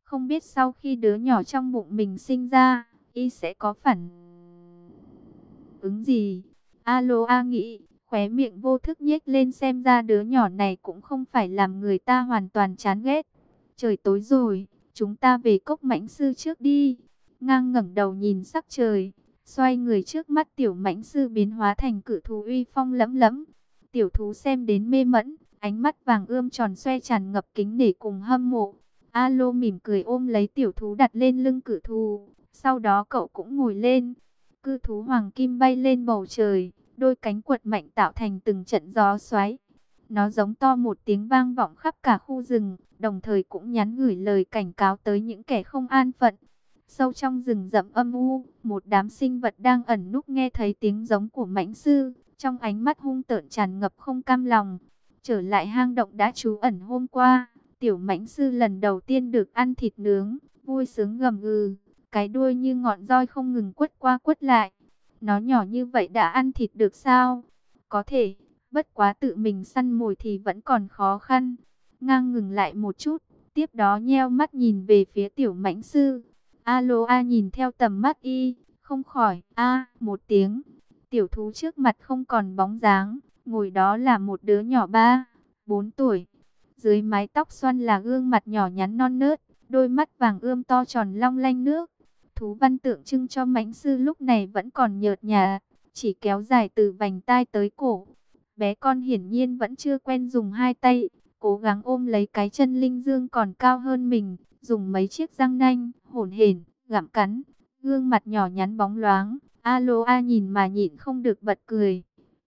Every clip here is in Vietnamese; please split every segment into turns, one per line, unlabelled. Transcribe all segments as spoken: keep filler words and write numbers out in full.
Không biết sau khi đứa nhỏ trong bụng mình sinh ra, y sẽ có phản ứng gì? Alo A nghĩ, khóe miệng vô thức nhếch lên, xem ra đứa nhỏ này cũng không phải làm người ta hoàn toàn chán ghét. Trời tối rồi, chúng ta về cốc mãnh sư trước đi. Ngang ngẩng đầu nhìn sắc trời, xoay người, trước mắt tiểu mãnh sư biến hóa thành cự thú uy phong lẫm lẫm. Tiểu thú xem đến mê mẫn, ánh mắt vàng ươm tròn xoe tràn ngập kính nể cùng hâm mộ. Alo mỉm cười ôm lấy tiểu thú đặt lên lưng cự thú, sau đó cậu cũng ngồi lên. Cự thú hoàng kim bay lên bầu trời, đôi cánh quật mạnh tạo thành từng trận gió xoáy. Nó giống to một tiếng vang vọng khắp cả khu rừng, đồng thời cũng nhắn gửi lời cảnh cáo tới những kẻ không an phận. Sâu trong rừng rậm âm u, một đám sinh vật đang ẩn núp nghe thấy tiếng giống của mãnh sư, trong ánh mắt hung tợn tràn ngập không cam lòng. Trở lại hang động đã trú ẩn hôm qua, tiểu mãnh sư lần đầu tiên được ăn thịt nướng, vui sướng gầm gừ, cái đuôi như ngọn roi không ngừng quất qua quất lại. Nó nhỏ như vậy đã ăn thịt được sao? Có thể, bất quá tự mình săn mồi thì vẫn còn khó khăn. Ngang ngừng lại một chút, tiếp đó nheo mắt nhìn về phía tiểu mãnh sư. Alo A nhìn theo tầm mắt y, không khỏi a một tiếng. Tiểu thú trước mặt không còn bóng dáng, ngồi đó là một đứa nhỏ ba, bốn tuổi. Dưới mái tóc xoăn là gương mặt nhỏ nhắn non nớt, đôi mắt vàng ươm to tròn long lanh nước. Thú văn tượng trưng cho mãnh sư lúc này vẫn còn nhợt nhạt, chỉ kéo dài từ vành tai tới cổ. Bé con hiển nhiên vẫn chưa quen dùng hai tay, cố gắng ôm lấy cái chân linh dương còn cao hơn mình, dùng mấy chiếc răng nanh, hổn hển, gặm cắn. Gương mặt nhỏ nhắn bóng loáng, Alo A nhìn mà nhịn không được bật cười.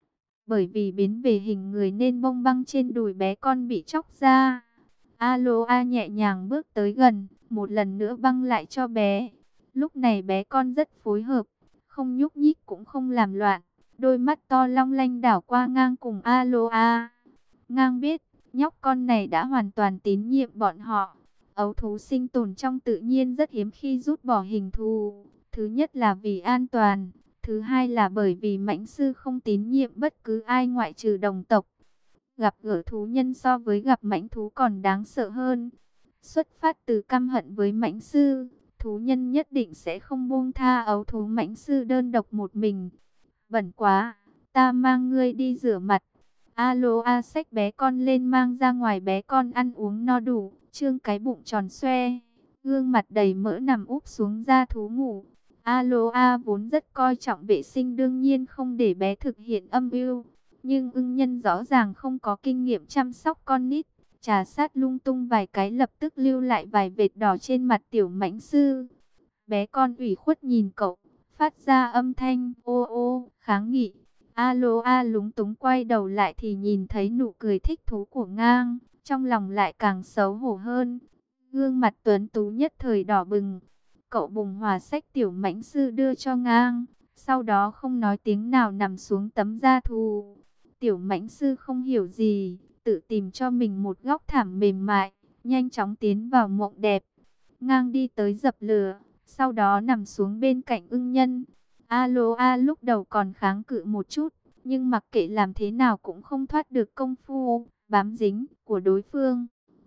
Bởi vì biến về hình người nên bông băng trên đùi bé con bị chóc ra. Alo A nhẹ nhàng bước tới gần, một lần nữa băng lại cho bé. Lúc này bé con rất phối hợp, không nhúc nhích cũng không làm loạn. Đôi mắt to long lanh đảo qua Ngang cùng Alo A. Ngang biết, nhóc con này đã hoàn toàn tín nhiệm bọn họ. Ấu thú sinh tồn trong tự nhiên rất hiếm khi rút bỏ hình thù. Thứ nhất là vì an toàn, thứ hai là bởi vì mãnh sư không tín nhiệm bất cứ ai ngoại trừ đồng tộc. Gặp gỡ thú nhân so với gặp mãnh thú còn đáng sợ hơn. Xuất phát từ căm hận với mãnh sư, thú nhân nhất định sẽ không buông tha ấu thú mãnh sư đơn độc một mình. Bẩn quá, ta mang ngươi đi rửa mặt. Alo A xách bé con lên mang ra ngoài, bé con ăn uống no đủ, trương cái bụng tròn xoe, gương mặt đầy mỡ nằm úp xuống da thú ngủ. Alo A vốn rất coi trọng vệ sinh, đương nhiên không để bé thực hiện âm mưu. Nhưng ưng nhân rõ ràng không có kinh nghiệm chăm sóc con nít, trà sát lung tung vài cái lập tức lưu lại vài vệt đỏ trên mặt tiểu mãnh sư. Bé con ủy khuất nhìn cậu, phát ra âm thanh ô ô, kháng nghị. Alo A lúng túng quay đầu lại thì nhìn thấy nụ cười thích thú của Ngang, trong lòng lại càng xấu hổ hơn. Gương mặt tuấn tú nhất thời đỏ bừng. Cậu bùng hòa xách tiểu mãnh sư đưa cho Ngang, sau đó không nói tiếng nào nằm xuống tấm da thú. Tiểu mãnh sư không hiểu gì, tự tìm cho mình một góc thảm mềm mại, nhanh chóng tiến vào mộng đẹp. Ngang đi tới dập lửa, sau đó nằm xuống bên cạnh ưng nhân. Alo A lúc đầu còn kháng cự một chút, nhưng mặc kệ làm thế nào cũng không thoát được công phu bám dính của đối phương.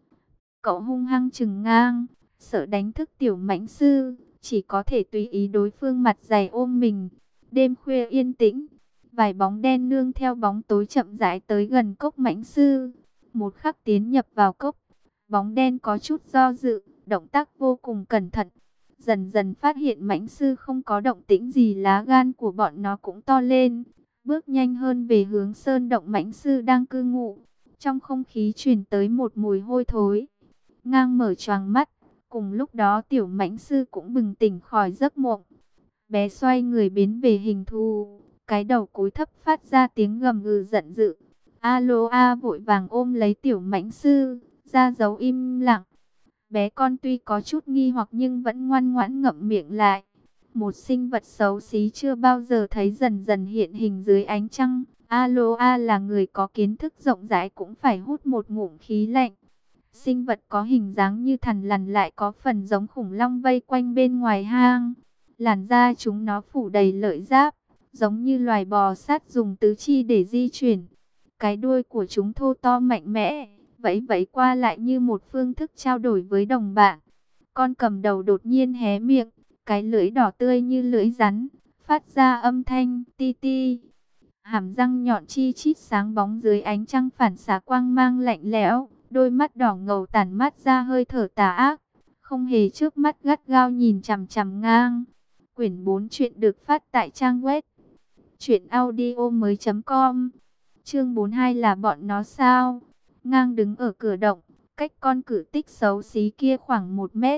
Cậu hung hăng chừng Ngang, sợ đánh thức tiểu mãnh sư, chỉ có thể tùy ý đối phương mặt dày ôm mình. Đêm khuya yên tĩnh, vài bóng đen nương theo bóng tối chậm rãi tới gần cốc mãnh sư. Một khắc tiến nhập vào cốc, bóng đen có chút do dự, động tác vô cùng cẩn thận. Dần dần phát hiện mãnh sư không có động tĩnh gì, lá gan của bọn nó cũng to lên, bước nhanh hơn về hướng sơn động mãnh sư đang cư ngụ. Trong không khí truyền tới một mùi hôi thối. Ngang mở choàng mắt, cùng lúc đó tiểu mãnh sư cũng bừng tỉnh khỏi giấc mộng. Bé xoay người biến về hình thù, cái đầu cúi thấp phát ra tiếng gầm gừ giận dữ. Alo A vội vàng ôm lấy tiểu mãnh sư, ra dấu im lặng. Bé con tuy có chút nghi hoặc nhưng vẫn ngoan ngoãn ngậm miệng lại. Một sinh vật xấu xí chưa bao giờ thấy dần dần hiện hình dưới ánh trăng. Alo A là người có kiến thức rộng rãi cũng phải hút một ngụm khí lạnh. Sinh vật có hình dáng như thằn lằn lại có phần giống khủng long vây quanh bên ngoài hang. Làn da chúng nó phủ đầy lợi giáp, giống như loài bò sát dùng tứ chi để di chuyển. Cái đuôi của chúng thô to mạnh mẽ, vẫy vẫy qua lại như một phương thức trao đổi với đồng bạn. Con cầm đầu đột nhiên hé miệng, cái lưỡi đỏ tươi như lưỡi rắn, phát ra âm thanh ti ti. Hàm răng nhọn chi chít sáng bóng dưới ánh trăng phản xạ quang mang lạnh lẽo, đôi mắt đỏ ngầu tản mát ra hơi thở tà ác, không hề trước mắt gắt gao nhìn chằm chằm ngang. Quyển bốn truyện được phát tại trang web truyện audio mới chấm com. Chương bốn mươi hai là bọn nó sao? Ngang đứng ở cửa động, cách con cử tích xấu xí kia khoảng một mét.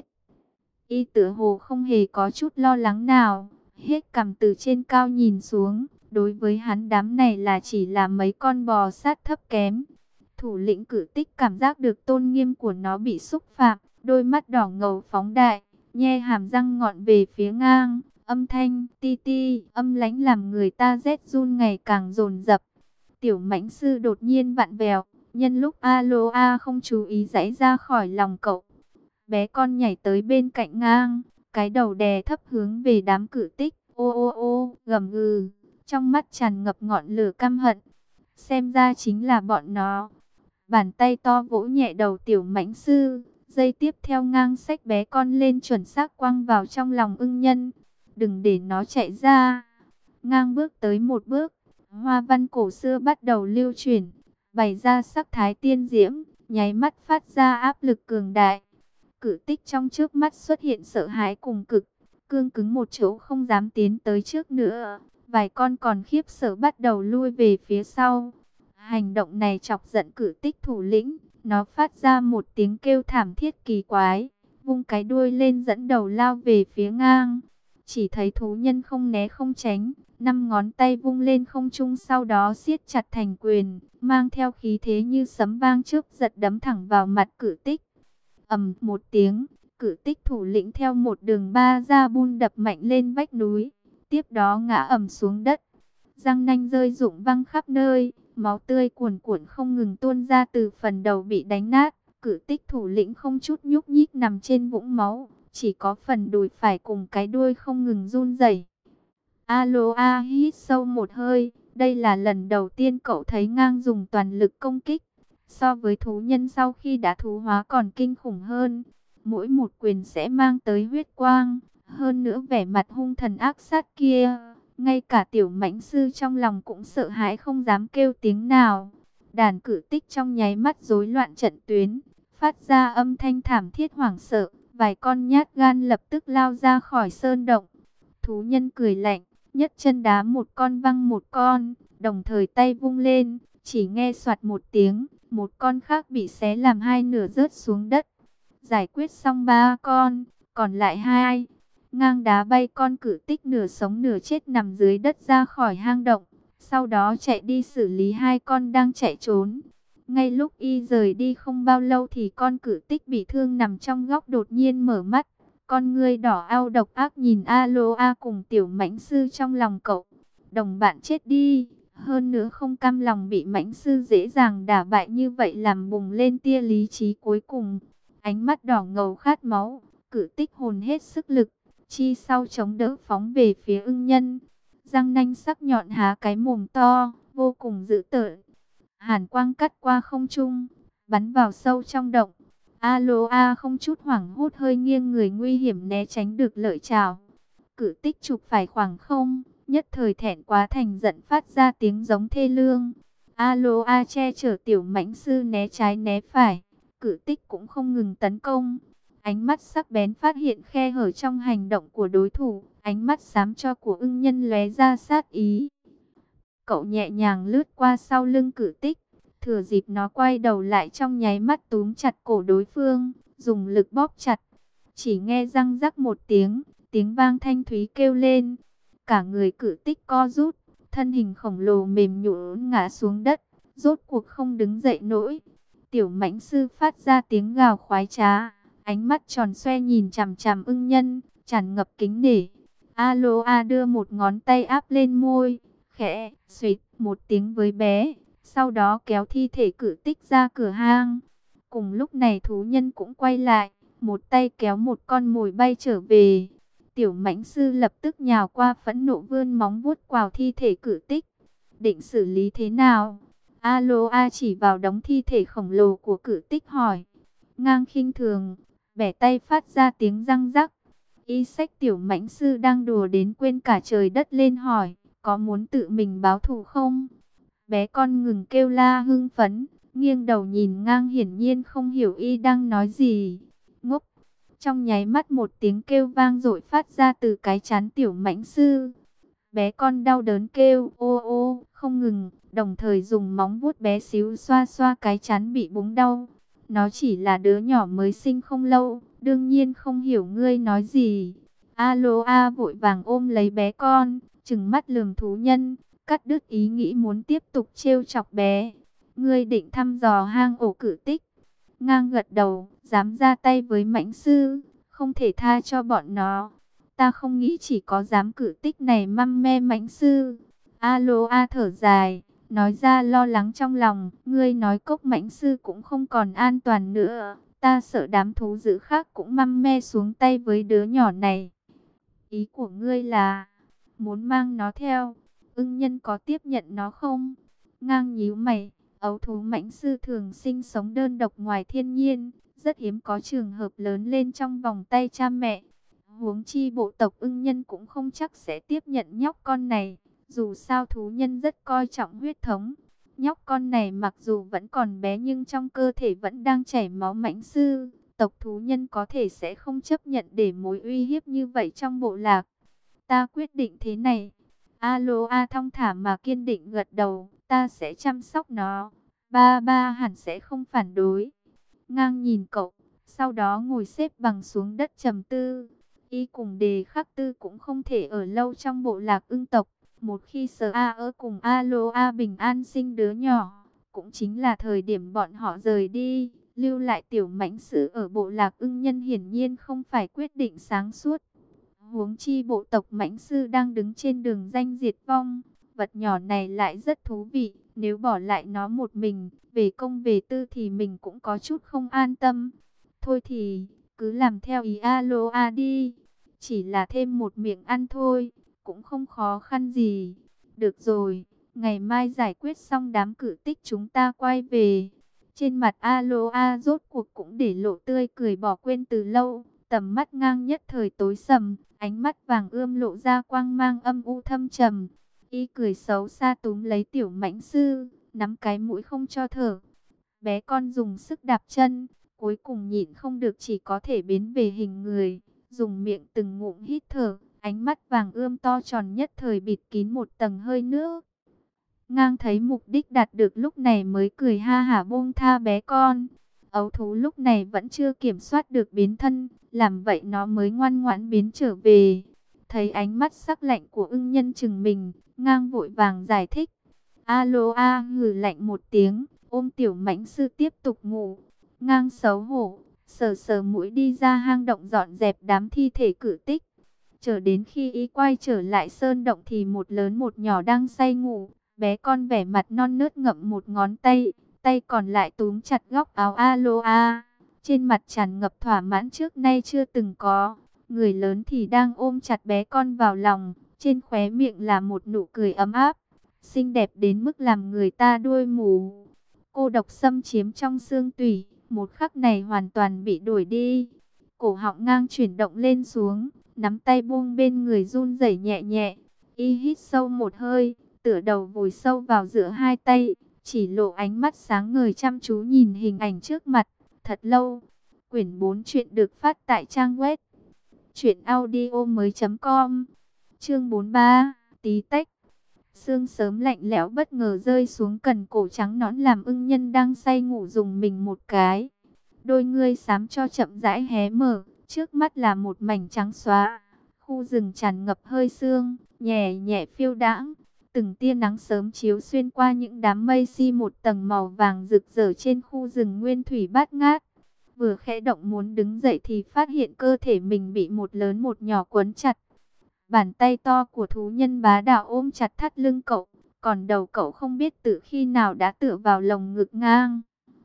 Y tựa hồ không hề có chút lo lắng nào, hết cằm từ trên cao nhìn xuống. Đối với hắn đám này là chỉ là mấy con bò sát thấp kém. Thủ lĩnh cử tích cảm giác được tôn nghiêm của nó bị xúc phạm, đôi mắt đỏ ngầu phóng đại, nhe hàm răng ngọn về phía ngang, âm thanh ti ti, âm lãnh làm người ta rét run ngày càng dồn dập. Tiểu mãnh sư đột nhiên vặn vẹo, nhân lúc Aloa không chú ý giãy ra khỏi lòng cậu. Bé con nhảy tới bên cạnh ngang, cái đầu đè thấp hướng về đám cử tích, ô ô ô, gầm gừ, trong mắt tràn ngập ngọn lửa căm hận. Xem ra chính là bọn nó. Bàn tay to vỗ nhẹ đầu tiểu mãnh sư, giây tiếp theo ngang xách bé con lên chuẩn xác quăng vào trong lòng ưng nhân. Đừng để nó chạy ra. Ngang bước tới một bước, hoa văn cổ xưa bắt đầu lưu chuyển, bày ra sắc thái tiên diễm, nháy mắt phát ra áp lực cường đại. Cử tích trong trước mắt xuất hiện sợ hãi cùng cực, cương cứng một chỗ không dám tiến tới trước nữa. Vài con còn khiếp sợ bắt đầu lui về phía sau. Hành động này chọc giận cử tích thủ lĩnh, nó phát ra một tiếng kêu thảm thiết kỳ quái, vung cái đuôi lên dẫn đầu lao về phía ngang. Chỉ thấy thú nhân không né không tránh, năm ngón tay vung lên không trung, sau đó siết chặt thành quyền, mang theo khí thế như sấm vang trước giật đấm thẳng vào mặt cử tích. Ầm một tiếng, cử tích thủ lĩnh theo một đường ba ra bun đập mạnh lên vách núi, tiếp đó ngã ầm xuống đất. Răng nanh rơi rụng văng khắp nơi, máu tươi cuồn cuộn không ngừng tuôn ra từ phần đầu bị đánh nát. Cử tích thủ lĩnh không chút nhúc nhích nằm trên vũng máu, chỉ có phần đùi phải cùng cái đuôi không ngừng run rẩy. Aloa hít sâu một hơi, đây là lần đầu tiên cậu thấy ngang dùng toàn lực công kích. So với thú nhân sau khi đã thú hóa còn kinh khủng hơn. Mỗi một quyền sẽ mang tới huyết quang, hơn nữa vẻ mặt hung thần ác sát kia. Ngay cả tiểu mãnh sư trong lòng cũng sợ hãi không dám kêu tiếng nào. Đàn cử tích trong nháy mắt rối loạn trận tuyến, phát ra âm thanh thảm thiết hoảng sợ. Vài con nhát gan lập tức lao ra khỏi sơn động. Thú nhân cười lạnh, nhất chân đá một con văng một con, đồng thời tay vung lên, chỉ nghe soạt một tiếng, một con khác bị xé làm hai nửa rớt xuống đất. Giải quyết xong ba con, còn lại hai. Ngang đá bay con cử tích nửa sống nửa chết nằm dưới đất ra khỏi hang động, sau đó chạy đi xử lý hai con đang chạy trốn. Ngay lúc y rời đi không bao lâu thì con cử tích bị thương nằm trong góc đột nhiên mở mắt. Con ngươi đỏ ao độc ác nhìn Aloa cùng tiểu mãnh sư trong lòng cậu. Đồng bạn chết đi, hơn nữa không cam lòng bị mãnh sư dễ dàng đả bại như vậy làm bùng lên tia lý trí cuối cùng. Ánh mắt đỏ ngầu khát máu, cử tích hồn hết sức lực, chi sau chống đỡ phóng về phía ưng nhân. Răng nanh sắc nhọn há cái mồm to, vô cùng dữ tợn. Hàn quang cắt qua không trung, bắn vào sâu trong động. Aloa không chút hoảng hốt hơi nghiêng người nguy hiểm né tránh được lợi chảo. Cử tích chụp phải khoảng không, nhất thời thẹn quá thành giận phát ra tiếng giống thê lương. Aloa che chở tiểu mãnh sư né trái né phải, cử tích cũng không ngừng tấn công. Ánh mắt sắc bén phát hiện khe hở trong hành động của đối thủ, ánh mắt xám cho của ưng nhân lóe ra sát ý. Cậu nhẹ nhàng lướt qua sau lưng cử tích, thừa dịp nó quay đầu lại trong nháy mắt túm chặt cổ đối phương, dùng lực bóp chặt. Chỉ nghe răng rắc một tiếng, tiếng vang thanh thúy kêu lên. Cả người cử tích co rút, thân hình khổng lồ mềm nhũn ngã xuống đất, rốt cuộc không đứng dậy nổi. Tiểu mãnh sư phát ra tiếng gào khoái trá, ánh mắt tròn xoe nhìn chằm chằm ưng nhân, tràn ngập kính nể. Aloa đưa một ngón tay áp lên môi, khẽ suýt một tiếng với bé, sau đó kéo thi thể cử tích ra cửa hang. Cùng lúc này thú nhân cũng quay lại, một tay kéo một con mồi bay trở về. Tiểu mãnh sư lập tức nhào qua phẫn nộ vươn móng vuốt quào thi thể cử tích. Định xử lý thế nào? Aloa chỉ vào đống thi thể khổng lồ của cử tích hỏi. Ngang khinh thường, bẻ tay phát ra tiếng răng rắc. Y Sách tiểu mãnh sư đang đùa đến quên cả trời đất lên hỏi, có muốn tự mình báo thù không? Bé con ngừng kêu la hưng phấn, nghiêng đầu nhìn ngang, hiển nhiên không hiểu y đang nói gì. Ngốc! Trong nháy mắt một tiếng kêu vang dội phát ra từ cái trán tiểu mãnh sư. Bé con đau đớn kêu ô ô không ngừng, đồng thời dùng móng vuốt bé xíu xoa xoa cái trán bị búng đau. Nó chỉ là đứa nhỏ mới sinh không lâu, đương nhiên không hiểu ngươi nói gì. Alo a vội vàng ôm lấy bé con, trừng mắt lườm thú nhân, cắt đứt ý nghĩ muốn tiếp tục trêu chọc bé. Ngươi định thăm dò hang ổ cử tích? Ngang gật đầu, dám ra tay với mãnh sư, không thể tha cho bọn nó. Ta không nghĩ chỉ có dám cử tích này măm me mãnh sư. Alo a thở dài, nói ra lo lắng trong lòng. Ngươi nói cốc mãnh sư cũng không còn an toàn nữa. Ta sợ đám thú dữ khác cũng măm me xuống tay với đứa nhỏ này. Ý của ngươi là muốn mang nó theo. Ưng nhân có tiếp nhận nó không? Ngang nhíu mày. Ấu thú mãnh sư thường sinh sống đơn độc ngoài thiên nhiên, rất hiếm có trường hợp lớn lên trong vòng tay cha mẹ. Huống chi bộ tộc ưng nhân cũng không chắc sẽ tiếp nhận nhóc con này. Dù sao thú nhân rất coi trọng huyết thống. Nhóc con này mặc dù vẫn còn bé nhưng trong cơ thể vẫn đang chảy máu mãnh sư. Tộc thú nhân có thể sẽ không chấp nhận để mối uy hiếp như vậy trong bộ lạc. Ta quyết định thế này. Alo a thong thả mà kiên định gật đầu. Ta sẽ chăm sóc nó. Ba ba hẳn sẽ không phản đối. Ngang nhìn cậu, sau đó ngồi xếp bằng xuống đất trầm tư. Y cùng Đề Khắc Tư cũng không thể ở lâu trong bộ lạc ưng tộc. Một khi Sở A ở cùng Alo A bình an sinh đứa nhỏ, cũng chính là thời điểm bọn họ rời đi. Lưu lại tiểu mãnh sư ở bộ lạc ưng nhân hiển nhiên không phải quyết định sáng suốt. Huống chi bộ tộc mãnh sư đang đứng trên đường danh diệt vong. Vật nhỏ này lại rất thú vị, nếu bỏ lại nó một mình, về công về tư thì mình cũng có chút không an tâm. Thôi thì, cứ làm theo ý Aloha đi, chỉ là thêm một miệng ăn thôi, cũng không khó khăn gì. Được rồi, ngày mai giải quyết xong đám cử tích chúng ta quay về. Trên mặt Aloha rốt cuộc cũng để lộ tươi cười bỏ quên từ lâu, tầm mắt ngang nhất thời tối sầm, ánh mắt vàng ươm lộ ra quang mang âm u thâm trầm. Y cười xấu xa túm lấy tiểu mãnh sư, nắm cái mũi không cho thở. Bé con dùng sức đạp chân, cuối cùng nhịn không được chỉ có thể biến về hình người, dùng miệng từng ngụm hít thở, ánh mắt vàng ươm to tròn nhất thời bịt kín một tầng hơi nước. Ngang thấy mục đích đạt được lúc này mới cười ha hả buông tha bé con. Ấu thú lúc này vẫn chưa kiểm soát được biến thân, làm vậy nó mới ngoan ngoãn biến trở về. Thấy ánh mắt sắc lạnh của ưng nhân chừng mình, Ngang vội vàng giải thích. Aloha hừ lạnh một tiếng, ôm tiểu mãnh sư tiếp tục ngủ. Ngang xấu hổ, sờ sờ mũi đi ra hang động dọn dẹp đám thi thể cử tích. Chờ đến khi y quay trở lại sơn động thì một lớn một nhỏ đang say ngủ. Bé con vẻ mặt non nớt ngậm một ngón tay, tay còn lại túm chặt góc áo Aloha. Trên mặt tràn ngập thỏa mãn trước nay chưa từng có. Người lớn thì đang ôm chặt bé con vào lòng, trên khóe miệng là một nụ cười ấm áp, xinh đẹp đến mức làm người ta đuôi mù. Cô độc xâm chiếm trong xương tủy, một khắc này hoàn toàn bị đổi đi. Cổ họng Ngang chuyển động lên xuống, nắm tay buông bên người run rẩy nhẹ nhẹ. Y hít sâu một hơi, tựa đầu vùi sâu vào giữa hai tay, chỉ lộ ánh mắt sáng ngời chăm chú nhìn hình ảnh trước mặt. Thật lâu. Quyển bốn truyện được phát tại trang web truyện audio mới chấm com. Chương bốn mươi ba, tí tách. Sương sớm lạnh lẽo bất ngờ rơi xuống cần cổ trắng nõn làm ưng nhân đang say ngủ dùng mình một cái. Đôi ngươi xám cho chậm rãi hé mở, trước mắt là một mảnh trắng xóa. Khu rừng tràn ngập hơi sương, nhẹ nhẹ phiêu đãng. Từng tia nắng sớm chiếu xuyên qua những đám mây xi một tầng màu vàng rực rỡ trên khu rừng nguyên thủy bát ngát. Vừa khẽ động muốn đứng dậy thì phát hiện cơ thể mình bị một lớn một nhỏ quấn chặt. Bàn tay to của thú nhân bá đạo ôm chặt thắt lưng cậu, còn đầu cậu không biết từ khi nào đã tựa vào lồng ngực Ngang.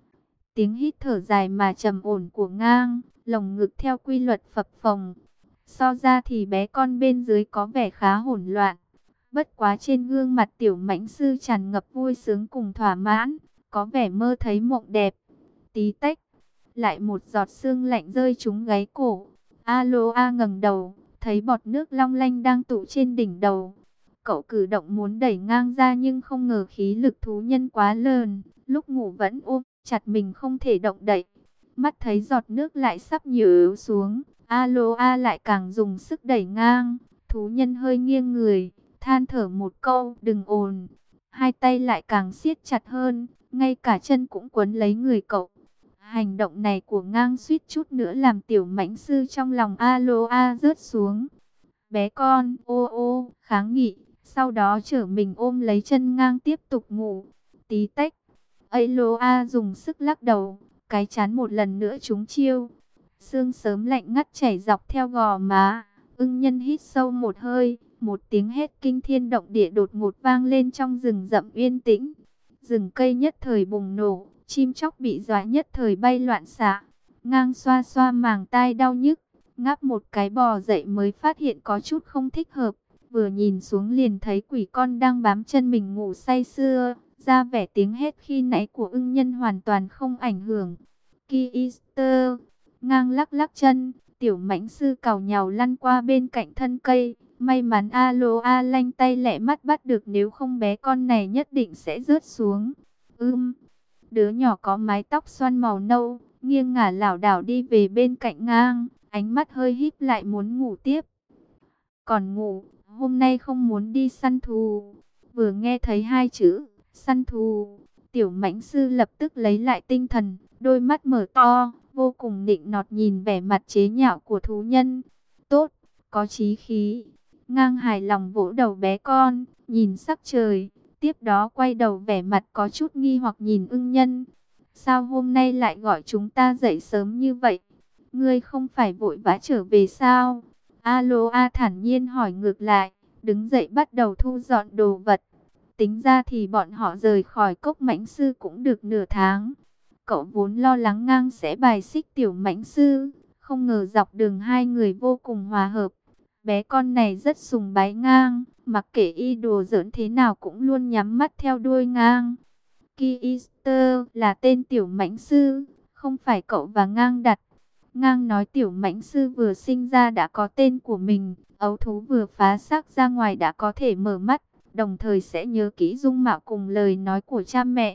Tiếng hít thở dài mà trầm ổn của Ngang, lồng ngực theo quy luật phập phồng. So ra thì bé con bên dưới có vẻ khá hỗn loạn. Bất quá trên gương mặt tiểu mãnh sư tràn ngập vui sướng cùng thỏa mãn, có vẻ mơ thấy mộng đẹp. Tí tách. lại một giọt sương lạnh rơi trúng gáy cổ. Aloa ngẩng đầu, thấy bọt nước long lanh đang tụ trên đỉnh đầu. Cậu cử động muốn đẩy ngang ra nhưng không ngờ khí lực thú nhân quá lớn, lúc ngủ vẫn ôm chặt mình không thể động đậy. Mắt thấy giọt nước lại sắp nhử xuống, Aloa lại càng dùng sức đẩy ngang. Thú nhân hơi nghiêng người, than thở một câu, đừng ồn. Hai tay lại càng siết chặt hơn, ngay cả chân cũng quấn lấy người cậu. Hành động này của ngang suýt chút nữa làm tiểu mãnh sư trong lòng Aloa rớt xuống. Bé con, ô ô, kháng nghị, sau đó trở mình ôm lấy chân ngang tiếp tục ngủ. Tí tách, Aloa dùng sức lắc đầu, cái chán một lần nữa trúng chiêu. Sương sớm lạnh ngắt chảy dọc theo gò má. Ưng nhân hít sâu một hơi, một tiếng hét kinh thiên động địa đột ngột vang lên trong rừng rậm yên tĩnh. Rừng cây nhất thời bùng nổ, chim chóc bị dọa nhất thời bay loạn xạ. Ngang xoa xoa màng tai đau nhức, ngáp một cái bò dậy mới phát hiện có chút không thích hợp. Vừa nhìn xuống liền thấy quỷ con đang bám chân mình ngủ say sưa, ra vẻ tiếng hét khi nãy của ưng nhân hoàn toàn không ảnh hưởng. Kister, ngang lắc lắc chân, tiểu mãnh sư cào nhào lăn qua bên cạnh thân cây. May mắn Aloa lanh tay lẹ mắt bắt được, nếu không bé con này nhất định sẽ rớt xuống. Ưm, đứa nhỏ có mái tóc xoăn màu nâu, nghiêng ngả lảo đảo đi về bên cạnh ngang, ánh mắt hơi híp lại muốn ngủ tiếp. Còn ngủ, hôm nay không muốn đi săn thú. Vừa nghe thấy hai chữ, săn thú, tiểu mãnh sư lập tức lấy lại tinh thần, đôi mắt mở to, vô cùng nịnh nọt nhìn vẻ mặt chế nhạo của thú nhân. Tốt, có chí khí. Ngang hài lòng vỗ đầu bé con, nhìn sắc trời, tiếp đó quay đầu vẻ mặt có chút nghi hoặc nhìn ưng nhân. Sao hôm nay lại gọi chúng ta dậy sớm như vậy? Ngươi không phải vội vã trở về sao? Aloa thản nhiên hỏi ngược lại, đứng dậy bắt đầu thu dọn đồ vật. Tính ra thì bọn họ rời khỏi cốc mãnh sư cũng được nửa tháng. Cậu vốn lo lắng ngang sẽ bài xích tiểu mãnh sư, không ngờ dọc đường hai người vô cùng hòa hợp. Bé con này rất sùng bái ngang, mặc kệ y đồ giỡn thế nào cũng luôn nhắm mắt theo đuôi ngang. Kister là tên tiểu mãnh sư, không phải cậu và ngang đặt. Ngang nói tiểu mãnh sư vừa sinh ra đã có tên của mình, ấu thú vừa phá xác ra ngoài đã có thể mở mắt, đồng thời sẽ nhớ kỹ dung mạo cùng lời nói của cha mẹ.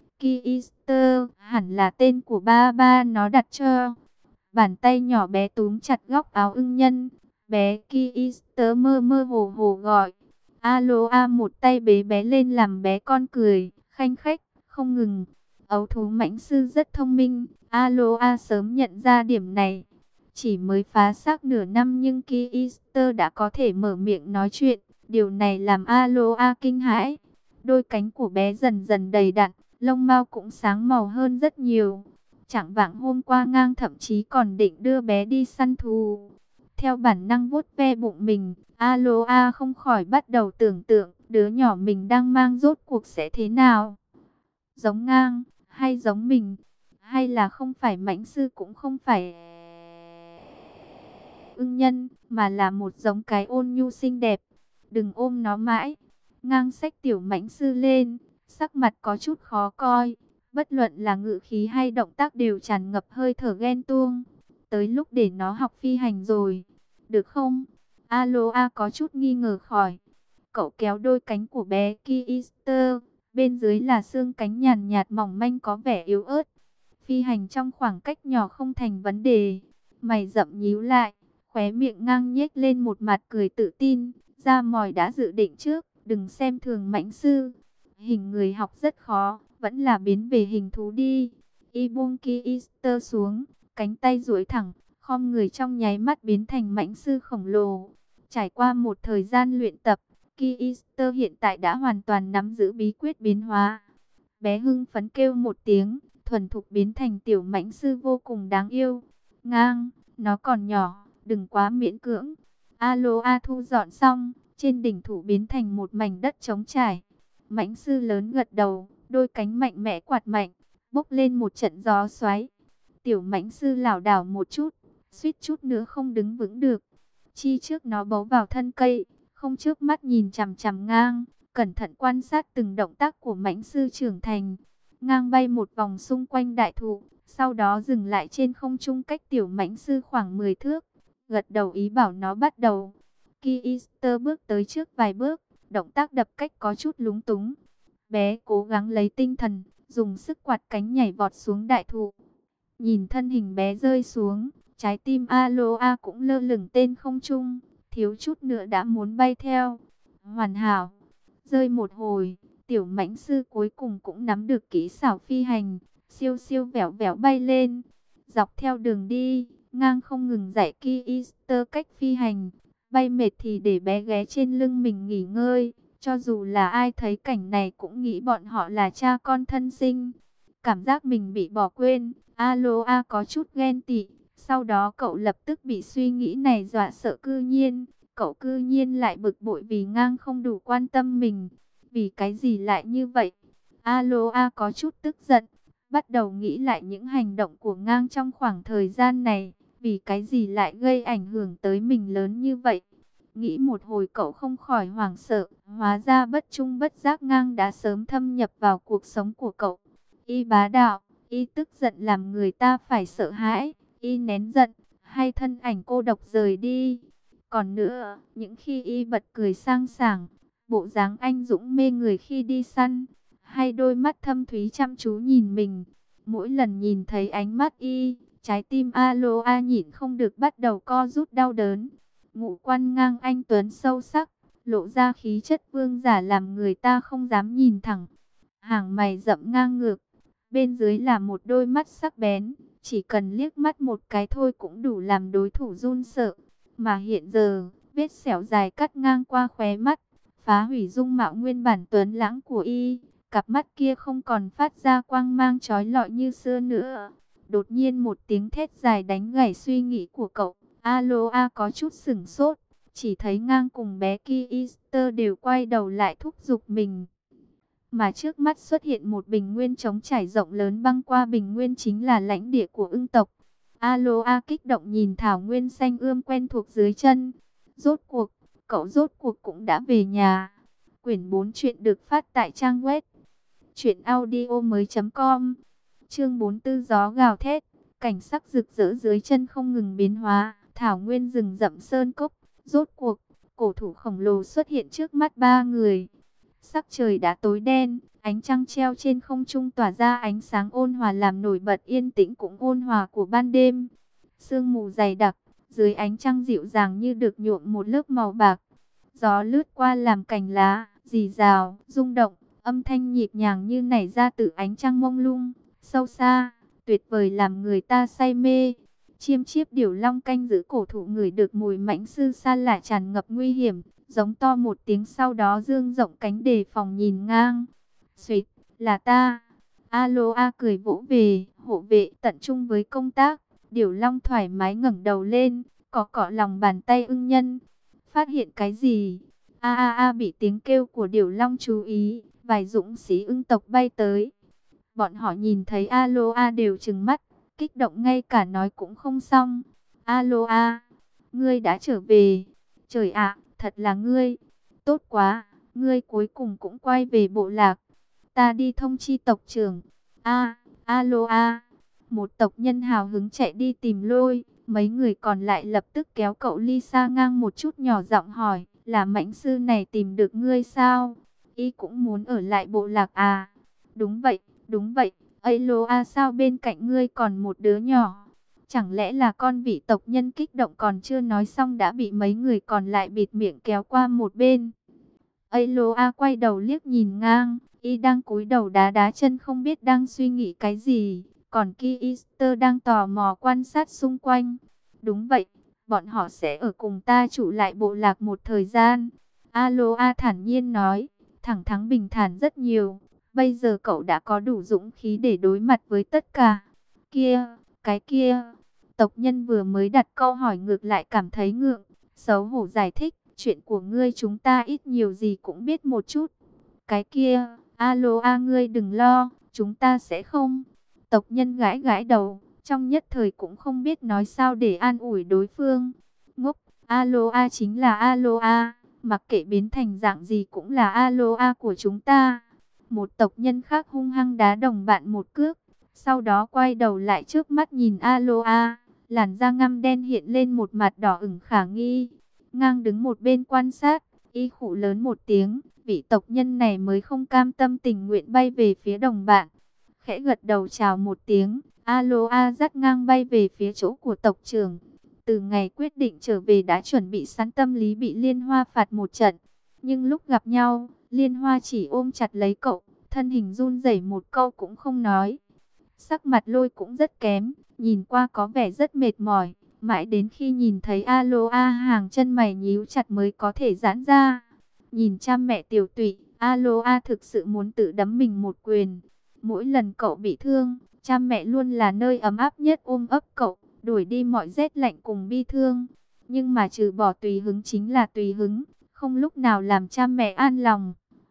Kister hẳn là tên của ba ba nó đặt cho. Bàn tay nhỏ bé túm chặt góc áo ưng nhân. Bé Kister mơ mơ hồ hồ gọi. Aloa một tay bế bé lên làm bé con cười, khanh khách, không ngừng. Ấu thú mãnh sư rất thông minh, Aloa sớm nhận ra điểm này. Chỉ mới phá xác nửa năm nhưng Kister đã có thể mở miệng nói chuyện. Điều này làm Aloa kinh hãi. Đôi cánh của bé dần dần đầy đặn, lông mao cũng sáng màu hơn rất nhiều. Chẳng vạng hôm qua ngang thậm chí còn định đưa bé đi săn thú. Theo bản năng vuốt ve bụng mình, Aloa không khỏi bắt đầu tưởng tượng đứa nhỏ mình đang mang rốt cuộc sẽ thế nào. Giống ngang, hay giống mình, hay là không phải mãnh sư cũng không phải ưng nhân, mà là một giống cái ôn nhu xinh đẹp. Đừng ôm nó mãi. Ngang xách tiểu mãnh sư lên, sắc mặt có chút khó coi. Bất luận là ngữ khí hay động tác đều tràn ngập hơi thở ghen tuông. Tới lúc để nó học phi hành rồi. Được không? Aloa có chút nghi ngờ khỏi. Cậu kéo đôi cánh của bé Kister. Bên dưới là xương cánh nhàn nhạt mỏng manh có vẻ yếu ớt. Phi hành trong khoảng cách nhỏ không thành vấn đề. Mày rậm nhíu lại. Khóe miệng ngang nhếch lên một mặt cười tự tin. Ra mồi đã dự định trước. Đừng xem thường mãnh sư. Hình người học rất khó. Vẫn là biến về hình thú đi. Y buông Kister xuống. Cánh tay duỗi thẳng. Khom người trong nháy mắt biến thành mãnh sư khổng lồ. Trải qua một thời gian luyện tập, Kister hiện tại đã hoàn toàn nắm giữ bí quyết biến hóa. Bé hưng phấn kêu một tiếng, thuần thục biến thành tiểu mãnh sư vô cùng đáng yêu. Ngang, nó còn nhỏ, đừng quá miễn cưỡng. Aloa thu dọn xong, trên đỉnh thủ biến thành một mảnh đất trống trải. Mãnh sư lớn gật đầu, đôi cánh mạnh mẽ quạt mạnh, bốc lên một trận gió xoáy. Tiểu mãnh sư lảo đảo một chút, suýt chút nữa không đứng vững được. Chi trước nó bấu vào thân cây, không chớp mắt nhìn chằm chằm ngang, cẩn thận quan sát từng động tác của mãnh sư trưởng thành. Ngang bay một vòng xung quanh đại thụ, sau đó dừng lại trên không trung cách tiểu mãnh sư khoảng mười thước, gật đầu ý bảo nó bắt đầu. Ki Easter bước tới trước vài bước, động tác đập cách có chút lúng túng. Bé cố gắng lấy tinh thần, dùng sức quạt cánh nhảy vọt xuống đại thụ. Nhìn thân hình bé rơi xuống, trái tim Aloha cũng lơ lửng trên không trung, thiếu chút nữa đã muốn bay theo. Hoàn hảo, rơi một hồi, tiểu mãnh sư cuối cùng cũng nắm được kỹ xảo phi hành, siêu siêu vẹo vẹo bay lên. Dọc theo đường đi, ngang không ngừng dạy Ki Easter cách phi hành, bay mệt thì để bé ghé trên lưng mình nghỉ ngơi. Cho dù là ai thấy cảnh này cũng nghĩ bọn họ là cha con thân sinh. Cảm giác mình bị bỏ quên, Aloha có chút ghen tị. Sau đó cậu lập tức bị suy nghĩ này dọa sợ cư nhiên. Cậu cư nhiên lại bực bội vì ngang không đủ quan tâm mình. Vì cái gì lại như vậy? Aloha có chút tức giận. Bắt đầu nghĩ lại những hành động của ngang trong khoảng thời gian này. Vì cái gì lại gây ảnh hưởng tới mình lớn như vậy? Nghĩ một hồi cậu không khỏi hoảng sợ. Hóa ra bất trung bất giác ngang đã sớm thâm nhập vào cuộc sống của cậu. Y bá đạo, y tức giận làm người ta phải sợ hãi. Y nén giận, hay thân ảnh cô độc rời đi. Còn nữa, những khi y bật cười sang sảng, bộ dáng anh dũng mê người khi đi săn, hay đôi mắt thâm thúy chăm chú nhìn mình. Mỗi lần nhìn thấy ánh mắt y, trái tim Aloha nhịn không được bắt đầu co rút đau đớn. Ngũ quan ngang anh tuấn sâu sắc, lộ ra khí chất vương giả làm người ta không dám nhìn thẳng. Hàng mày rậm ngang ngược, bên dưới là một đôi mắt sắc bén, chỉ cần liếc mắt một cái thôi cũng đủ làm đối thủ run sợ. Mà hiện giờ, vết sẹo dài cắt ngang qua khóe mắt, phá hủy dung mạo nguyên bản tuấn lãng của y. Cặp mắt kia không còn phát ra quang mang chói lọi như xưa nữa. Đột nhiên một tiếng thét dài đánh gãy suy nghĩ của cậu. Aloha có chút sửng sốt, chỉ thấy ngang cùng bé Ki Easter đều quay đầu lại thúc giục mình. Mà trước mắt xuất hiện một bình nguyên trống trải rộng lớn, băng qua bình nguyên chính là lãnh địa của ưng tộc. Aloha kích động nhìn thảo nguyên xanh ươm quen thuộc dưới chân. Rốt cuộc, cậu rốt cuộc cũng đã về nhà. Quyển bốn truyện được phát tại trang web truyện audio mới chấm com. Chương bốn mươi tư gió gào thét, cảnh sắc rực rỡ dưới chân không ngừng biến hóa, thảo nguyên rừng rậm sơn cốc. Rốt cuộc, cổ thụ khổng lồ xuất hiện trước mắt ba người. Sắc trời đã tối đen, ánh trăng treo trên không trung tỏa ra ánh sáng ôn hòa làm nổi bật yên tĩnh cũng ôn hòa của ban đêm. Sương mù dày đặc, dưới ánh trăng dịu dàng như được nhuộm một lớp màu bạc. Gió lướt qua làm cành lá rì rào, rung động, âm thanh nhịp nhàng như nảy ra từ ánh trăng mông lung, sâu xa, tuyệt vời làm người ta say mê. Chiêm chiếp điểu long canh giữ cổ thụ ngửi được mùi mãnh sư xa lạ tràn ngập nguy hiểm, giống to một tiếng sau đó dương rộng cánh đề phòng nhìn ngang. Xuyệt, là ta. Aloha cười vỗ về, hộ vệ tận trung với công tác. Điểu long thoải mái ngẩng đầu lên, cọ cọ lòng bàn tay ưng nhân. Phát hiện cái gì? A a a bị tiếng kêu của điểu long chú ý, vài dũng sĩ ưng tộc bay tới. Bọn họ nhìn thấy Aloha đều trừng mắt, kích động ngay cả nói cũng không xong. Aloha, ngươi đã trở về. Trời ạ, thật là ngươi. Tốt quá, ngươi cuối cùng cũng quay về bộ lạc. Ta đi thông chi tộc trưởng. A, Aloha. Một tộc nhân hào hứng chạy đi tìm Lôi. Mấy người còn lại lập tức kéo cậu ly xa ngang một chút, nhỏ giọng hỏi, là mãnh sư này tìm được ngươi sao? Y cũng muốn ở lại bộ lạc à? Đúng vậy, đúng vậy. Aloha, sao bên cạnh ngươi còn một đứa nhỏ? Chẳng lẽ là con vị tộc nhân kích động còn chưa nói xong đã bị mấy người còn lại bịt miệng kéo qua một bên. Aloha quay đầu liếc nhìn ngang, y đang cúi đầu đá đá chân không biết đang suy nghĩ cái gì. Còn Ki Easter đang tò mò quan sát xung quanh. Đúng vậy, bọn họ sẽ ở cùng ta trụ lại bộ lạc một thời gian. Aloha thản nhiên nói, thẳng thắn bình thản rất nhiều. Bây giờ cậu đã có đủ dũng khí để đối mặt với tất cả. Kia, cái kia. Tộc nhân vừa mới đặt câu hỏi ngược lại cảm thấy ngượng. Xấu hổ giải thích, chuyện của ngươi chúng ta ít nhiều gì cũng biết một chút. Cái kia, Aloha, ngươi đừng lo, chúng ta sẽ không. Tộc nhân gãi gãi đầu, trong nhất thời cũng không biết nói sao để an ủi đối phương. Ngốc, Aloha chính là Aloha, mặc kệ biến thành dạng gì cũng là Aloha của chúng ta. Một tộc nhân khác hung hăng đá đồng bạn một cước, sau đó quay đầu lại trước mắt nhìn Aloa, làn da ngăm đen hiện lên một mặt đỏ ửng khả nghi. Ngang đứng một bên quan sát, y khụ lớn một tiếng, vị tộc nhân này mới không cam tâm tình nguyện bay về phía đồng bạn. Khẽ gật đầu chào một tiếng, Aloa dắt ngang bay về phía chỗ của tộc trưởng. Từ ngày quyết định trở về đã chuẩn bị sẵn tâm lý bị Liên Hoa phạt một trận. Nhưng lúc gặp nhau, Liên Hoa chỉ ôm chặt lấy cậu, thân hình run rẩy một câu cũng không nói. Sắc mặt Lôi cũng rất kém, nhìn qua có vẻ rất mệt mỏi. Mãi đến khi nhìn thấy Aloa hàng chân mày nhíu chặt mới có thể giãn ra. Nhìn cha mẹ tiểu tụy, Aloa thực sự muốn tự đấm mình một quyền. Mỗi lần cậu bị thương, cha mẹ luôn là nơi ấm áp nhất ôm ấp cậu, đuổi đi mọi rét lạnh cùng bi thương. Nhưng mà trừ bỏ tùy hứng chính là tùy hứng, không lúc nào làm cha mẹ an lòng.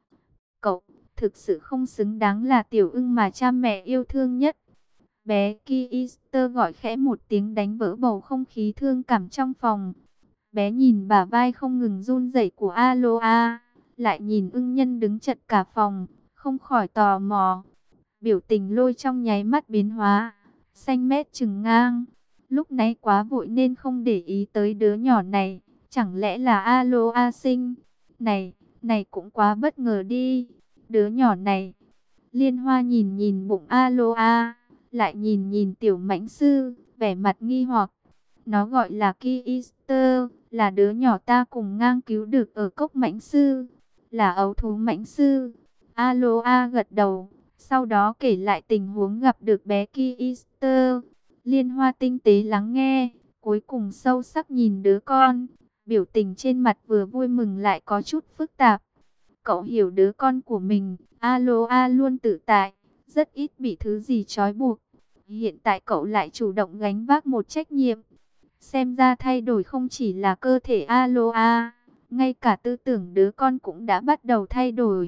Cậu thực sự không xứng đáng là tiểu ưng mà cha mẹ yêu thương nhất. Bé Kister gọi khẽ một tiếng đánh vỡ bầu không khí thương cảm trong phòng. Bé nhìn bả vai không ngừng run rẩy của Aloa, lại nhìn ưng nhân đứng chật cả phòng, không khỏi tò mò. Biểu tình Lôi trong nháy mắt biến hóa, xanh mét trừng ngang. Lúc nãy quá vội nên không để ý tới đứa nhỏ này, chẳng lẽ là Aloa sinh? Này, này cũng quá bất ngờ đi, đứa nhỏ này. Liên Hoa nhìn nhìn bụng Aloa, lại nhìn nhìn tiểu mãnh sư, vẻ mặt nghi hoặc. Nó gọi là Kister, là đứa nhỏ ta cùng ngang cứu được ở cốc mãnh sư, là ấu thú mãnh sư. Aloa gật đầu, sau đó kể lại tình huống gặp được bé Kister. Liên Hoa tinh tế lắng nghe, cuối cùng sâu sắc nhìn đứa con, biểu tình trên mặt vừa vui mừng lại có chút phức tạp. Cậu hiểu đứa con của mình, Aloa luôn tự tại, rất ít bị thứ gì trói buộc. Hiện tại cậu lại chủ động gánh vác một trách nhiệm. Xem ra thay đổi không chỉ là cơ thể Aloa, ngay cả tư tưởng đứa con cũng đã bắt đầu thay đổi.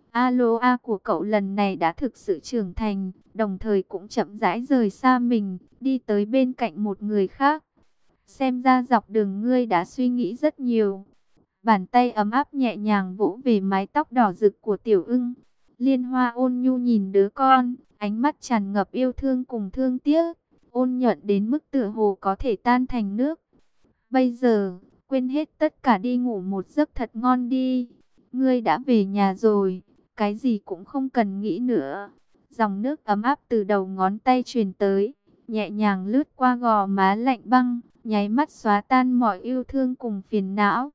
Aloa của cậu lần này đã thực sự trưởng thành, đồng thời cũng chậm rãi rời xa mình, đi tới bên cạnh một người khác. Xem ra dọc đường ngươi đã suy nghĩ rất nhiều. Bàn tay ấm áp nhẹ nhàng vỗ về mái tóc đỏ rực của tiểu ưng. Liên Hoa ôn nhu nhìn đứa con, ánh mắt tràn ngập yêu thương cùng thương tiếc, ôn nhuận đến mức tựa hồ có thể tan thành nước. Bây giờ, quên hết tất cả đi ngủ một giấc thật ngon đi. Ngươi đã về nhà rồi, cái gì cũng không cần nghĩ nữa. Dòng nước ấm áp từ đầu ngón tay truyền tới, nhẹ nhàng lướt qua gò má lạnh băng, nháy mắt xóa tan mọi yêu thương cùng phiền não.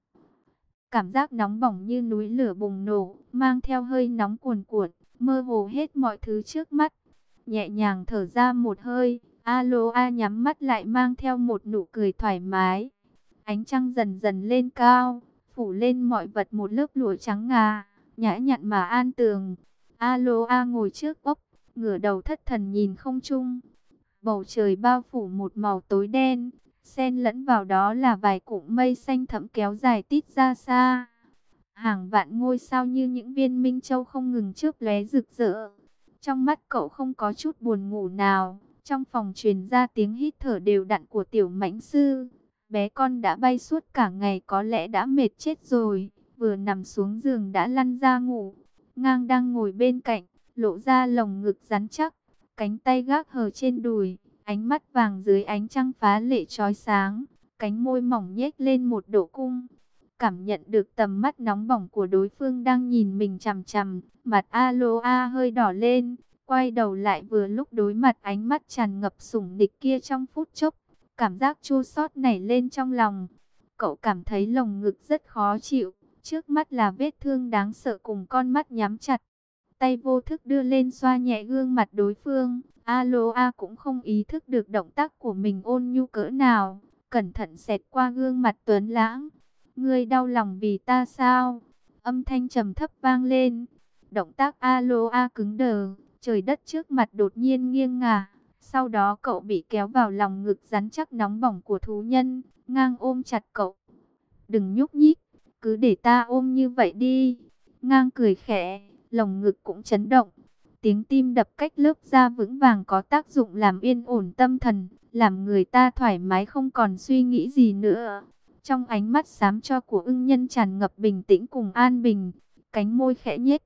Cảm giác nóng bỏng như núi lửa bùng nổ, mang theo hơi nóng cuồn cuộn, mơ hồ hết mọi thứ trước mắt. Nhẹ nhàng thở ra một hơi, Aloa nhắm mắt lại mang theo một nụ cười thoải mái. Ánh trăng dần dần lên cao, phủ lên mọi vật một lớp lụa trắng ngà, nhã nhặn mà an tường. Aloa ngồi trước ốc, ngửa đầu thất thần nhìn không trung. Bầu trời bao phủ một màu tối đen, xen lẫn vào đó là vài cụm mây xanh thẫm kéo dài tít ra xa. Hàng vạn ngôi sao như những viên minh châu không ngừng chớp lóe rực rỡ. Trong mắt cậu không có chút buồn ngủ nào. Trong phòng truyền ra tiếng hít thở đều đặn của tiểu mãnh sư. Bé con đã bay suốt cả ngày có lẽ đã mệt chết rồi. Vừa nằm xuống giường đã lăn ra ngủ. Ngang đang ngồi bên cạnh, lộ ra lồng ngực rắn chắc, cánh tay gác hờ trên đùi, ánh mắt vàng dưới ánh trăng phá lệ chói sáng, cánh môi mỏng nhếch lên một độ cung. Cảm nhận được tầm mắt nóng bỏng của đối phương đang nhìn mình chằm chằm, mặt Aloa hơi đỏ lên, quay đầu lại vừa lúc đối mặt ánh mắt tràn ngập sủng nịch kia trong phút chốc, cảm giác chua xót nảy lên trong lòng. Cậu cảm thấy lồng ngực rất khó chịu, trước mắt là vết thương đáng sợ cùng con mắt nhắm chặt. Tay vô thức đưa lên xoa nhẹ gương mặt đối phương, Aloa cũng không ý thức được động tác của mình ôn nhu cỡ nào, cẩn thận xẹt qua gương mặt tuấn lãng. Ngươi đau lòng vì ta sao? Âm thanh trầm thấp vang lên. Động tác Aloa cứng đờ, trời đất trước mặt đột nhiên nghiêng ngả. Sau đó cậu bị kéo vào lòng ngực rắn chắc nóng bỏng của thú nhân, ngang ôm chặt cậu. Đừng nhúc nhích, cứ để ta ôm như vậy đi. Ngang cười khẽ, lồng ngực cũng chấn động. Tiếng tim đập cách lớp da vững vàng có tác dụng làm yên ổn tâm thần, làm người ta thoải mái không còn suy nghĩ gì nữa. Trong ánh mắt xám cho của ưng nhân tràn ngập bình tĩnh cùng an bình, cánh môi khẽ nhếch,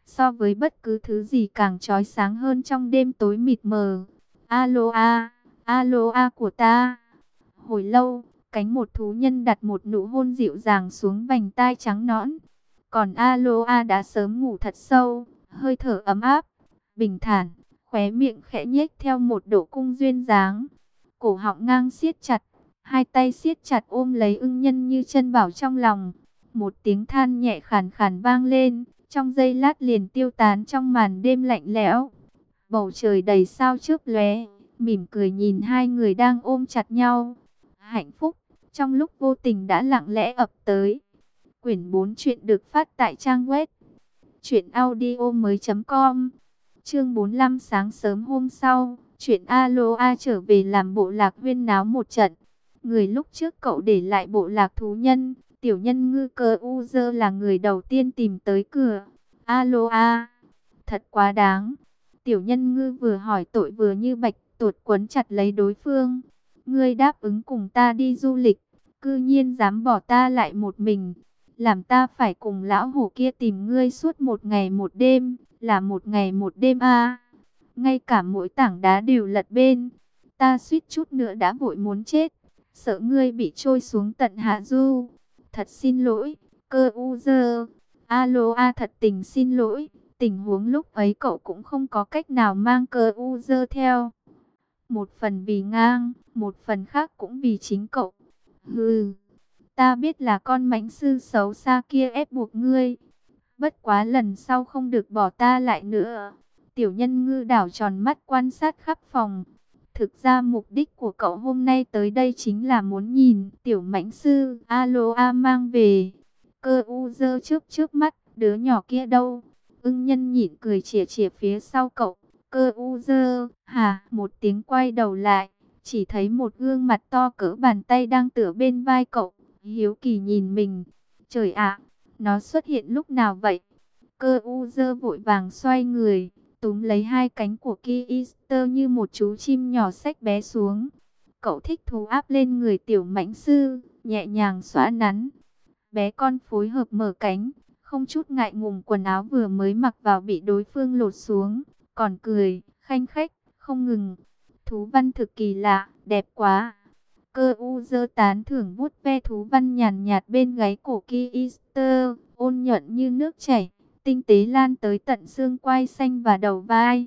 so với bất cứ thứ gì càng chói sáng hơn trong đêm tối mịt mờ. Alo a, alo a của ta. Hồi lâu, cánh một thú nhân đặt một nụ hôn dịu dàng xuống vành tai trắng nõn. Còn alo a đã sớm ngủ thật sâu, hơi thở ấm áp, bình thản, khóe miệng khẽ nhếch theo một độ cung duyên dáng. Cổ họng ngang siết chặt, hai tay siết chặt ôm lấy ưng nhân như chân bảo trong lòng. Một tiếng than nhẹ khàn khàn vang lên, trong giây lát liền tiêu tán trong màn đêm lạnh lẽo. Bầu trời đầy sao chớp lóe, mỉm cười nhìn hai người đang ôm chặt nhau. Hạnh phúc, trong lúc vô tình đã lặng lẽ ập tới. Quyển bốn truyện được phát tại trang web truyện audio mới chấm com. Chương bốn mươi lăm sáng sớm hôm sau, chuyện Aloha trở về làm bộ lạc huyên náo một trận. Người lúc trước cậu để lại bộ lạc thú nhân, tiểu nhân ngư cơ u dơ là người đầu tiên tìm tới cửa. Aloha, thật quá đáng. Tiểu nhân ngư vừa hỏi tội vừa như bạch tuột quấn chặt lấy đối phương. Ngươi đáp ứng cùng ta đi du lịch, cư nhiên dám bỏ ta lại một mình, làm ta phải cùng lão hổ kia tìm ngươi suốt một ngày một đêm, là một ngày một đêm a. Ngay cả mỗi tảng đá đều lật bên, ta suýt chút nữa đã vội muốn chết, sợ ngươi bị trôi xuống tận hạ du. Thật xin lỗi, cơ u dơ. Aloha thật tình xin lỗi, tình huống lúc ấy cậu cũng không có cách nào mang cơ u dơ theo. Một phần vì ngang, một phần khác cũng vì chính cậu. Hừ, ta biết là con mãnh sư xấu xa kia ép buộc ngươi. Bất quá lần sau không được bỏ ta lại nữa. Tiểu nhân ngư đảo tròn mắt quan sát khắp phòng. Thực ra mục đích của cậu hôm nay tới đây chính là muốn nhìn tiểu mãnh sư Aloha mang về. Cơ u dơ chớp chớp mắt, đứa nhỏ kia đâu? Ưng nhân nhịn cười chìa chìa phía sau cậu. Cơ u dơ, hả? Một tiếng quay đầu lại, chỉ thấy một gương mặt to cỡ bàn tay đang tựa bên vai cậu, hiếu kỳ nhìn mình. Trời ạ, nó xuất hiện lúc nào vậy? Cơ u dơ vội vàng xoay người, túm lấy hai cánh của Ki Easter như một chú chim nhỏ xách bé xuống. Cậu thích thú áp lên người tiểu mãnh sư, nhẹ nhàng xõa nắn. Bé con phối hợp mở cánh, không chút ngại ngùng quần áo vừa mới mặc vào bị đối phương lột xuống, còn cười, khanh khách, không ngừng. Thú văn thực kỳ lạ, đẹp quá. Cơ u dơ tán thưởng vuốt ve thú văn nhàn nhạt bên gáy cổ Ki Easter, ôn nhuận như nước chảy, tinh tế lan tới tận xương quai xanh và đầu vai.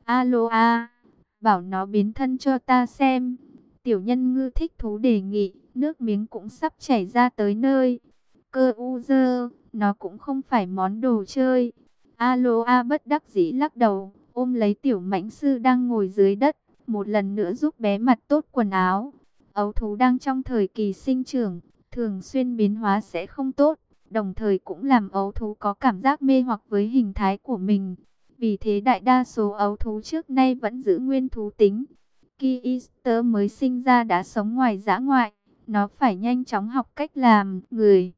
Aloha, bảo nó biến thân cho ta xem. Tiểu nhân ngư thích thú đề nghị, nước miếng cũng sắp chảy ra tới nơi. Cơ u dơ, nó cũng không phải món đồ chơi. Aloha bất đắc dĩ lắc đầu, ôm lấy tiểu mãnh sư đang ngồi dưới đất, một lần nữa giúp bé mặc tốt quần áo. Ấu thú đang trong thời kỳ sinh trưởng, thường xuyên biến hóa sẽ không tốt, đồng thời cũng làm ấu thú có cảm giác mê hoặc với hình thái của mình. Vì thế đại đa số ấu thú trước nay vẫn giữ nguyên thú tính. Ki Easter mới sinh ra đã sống ngoài dã ngoại, nó phải nhanh chóng học cách làm người.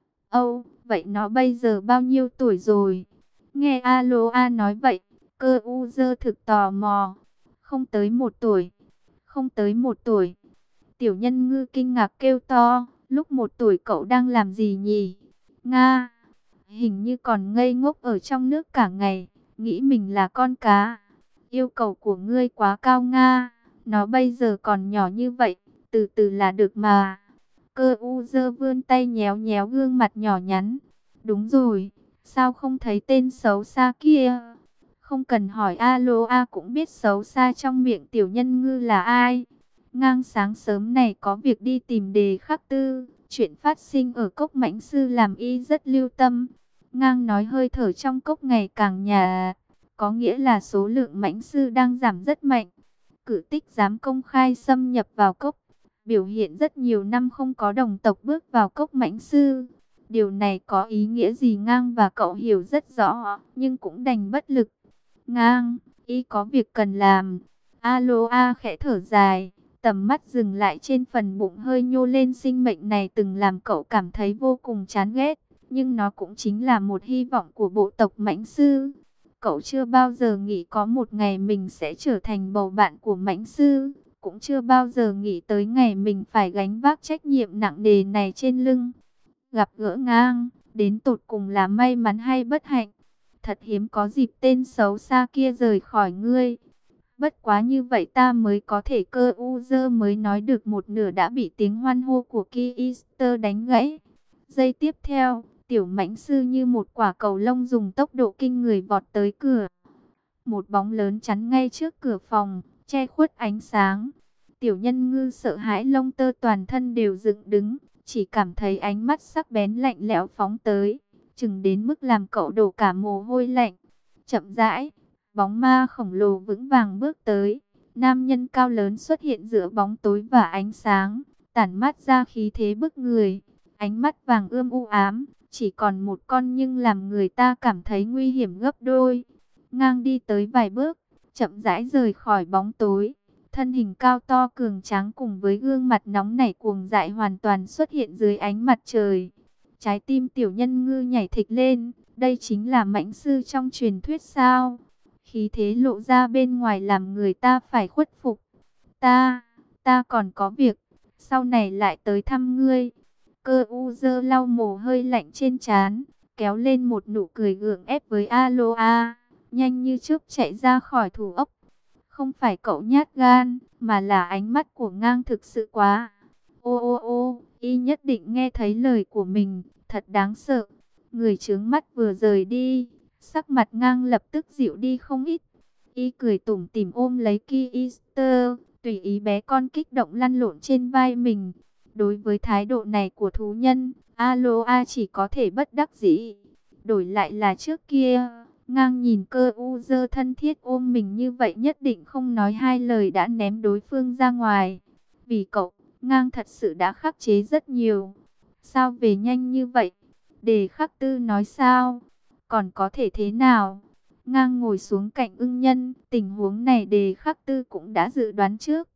Âu, vậy nó bây giờ bao nhiêu tuổi rồi? Nghe Aloha nói vậy, cơ u dơ thực tò mò. Không tới một tuổi. Không tới một tuổi. Tiểu nhân ngư kinh ngạc kêu to, lúc một tuổi cậu đang làm gì nhỉ? Nga, hình như còn ngây ngốc ở trong nước cả ngày, nghĩ mình là con cá. Yêu cầu của ngươi quá cao Nga, nó bây giờ còn nhỏ như vậy, từ từ là được mà. Cơ u dơ vươn tay nhéo nhéo gương mặt nhỏ nhắn. Đúng rồi, sao không thấy tên xấu xa kia? Không cần hỏi Aloha cũng biết xấu xa trong miệng tiểu nhân ngư là ai. Ngang sáng sớm này có việc đi tìm Đề Khắc Tư. Chuyện phát sinh ở cốc mãnh sư làm y rất lưu tâm. Ngang nói hơi thở trong cốc ngày càng nhạt, có nghĩa là số lượng mãnh sư đang giảm rất mạnh. Cự tích dám công khai xâm nhập vào cốc, biểu hiện rất nhiều năm không có đồng tộc bước vào cốc mãnh sư. Điều này có ý nghĩa gì Ngang và cậu hiểu rất rõ, nhưng cũng đành bất lực. Ngang, y có việc cần làm. Aloha khẽ thở dài, tầm mắt dừng lại trên phần bụng hơi nhô lên. Sinh mệnh này từng làm cậu cảm thấy vô cùng chán ghét, nhưng nó cũng chính là một hy vọng của bộ tộc mãnh sư. Cậu chưa bao giờ nghĩ có một ngày mình sẽ trở thành bầu bạn của mãnh sư, cũng chưa bao giờ nghĩ tới ngày mình phải gánh vác trách nhiệm nặng nề này trên lưng. Gặp gỡ Ngang, đến tột cùng là may mắn hay bất hạnh? thật hiếm có dịp tên xấu xa kia rời khỏi ngươi. Bất quá như vậy ta mới có thể cơ u dơ mới nói được một nửa đã bị tiếng hoan hô của Kister đánh gãy. Giây tiếp theo, tiểu mãnh sư như một quả cầu lông dùng tốc độ kinh người vọt tới cửa. Một bóng lớn chắn ngay trước cửa phòng, che khuất ánh sáng. Tiểu nhân ngư sợ hãi lông tơ toàn thân đều dựng đứng, chỉ cảm thấy ánh mắt sắc bén lạnh lẽo phóng tới, chừng đến mức làm cậu đổ cả mồ hôi lạnh. Chậm rãi, bóng ma khổng lồ vững vàng bước tới. Nam nhân cao lớn xuất hiện giữa bóng tối và ánh sáng, tản mát ra khí thế bức người. Ánh mắt vàng ươm u ám, chỉ còn một con nhưng làm người ta cảm thấy nguy hiểm gấp đôi. Ngang đi tới vài bước, chậm rãi rời khỏi bóng tối. Thân hình cao to cường tráng cùng với gương mặt nóng nảy cuồng dại hoàn toàn xuất hiện dưới ánh mặt trời. Trái tim tiểu nhân ngư nhảy thịch lên, đây chính là mãnh sư trong truyền thuyết sao? Khí thế lộ ra bên ngoài làm người ta phải khuất phục. Ta, ta còn có việc, sau này lại tới thăm ngươi. Cơ u dơ lau mồ hôi lạnh trên trán, kéo lên một nụ cười gượng ép với Aloa, nhanh như chớp chạy ra khỏi thủ ốc. Không phải cậu nhát gan, mà là ánh mắt của ngang thực sự quá. Ô ô ô, y nhất định nghe thấy lời của mình, thật đáng sợ. Người trướng mắt vừa rời đi, sắc mặt ngang lập tức dịu đi không ít. Y cười tủm tỉm ôm lấy Kister, tùy ý bé con kích động lăn lộn trên vai mình. Đối với thái độ này của thú nhân, Aloa chỉ có thể bất đắc dĩ. Đổi lại là trước kia, ngang nhìn cơ u dơ thân thiết ôm mình như vậy nhất định không nói hai lời đã ném đối phương ra ngoài. Vì cậu, ngang thật sự đã khắc chế rất nhiều. Sao về nhanh như vậy? Đề khắc tư nói sao? Còn có thể thế nào? Ngang ngồi xuống cạnh ưng nhân, tình huống này đề khắc tư cũng đã dự đoán trước.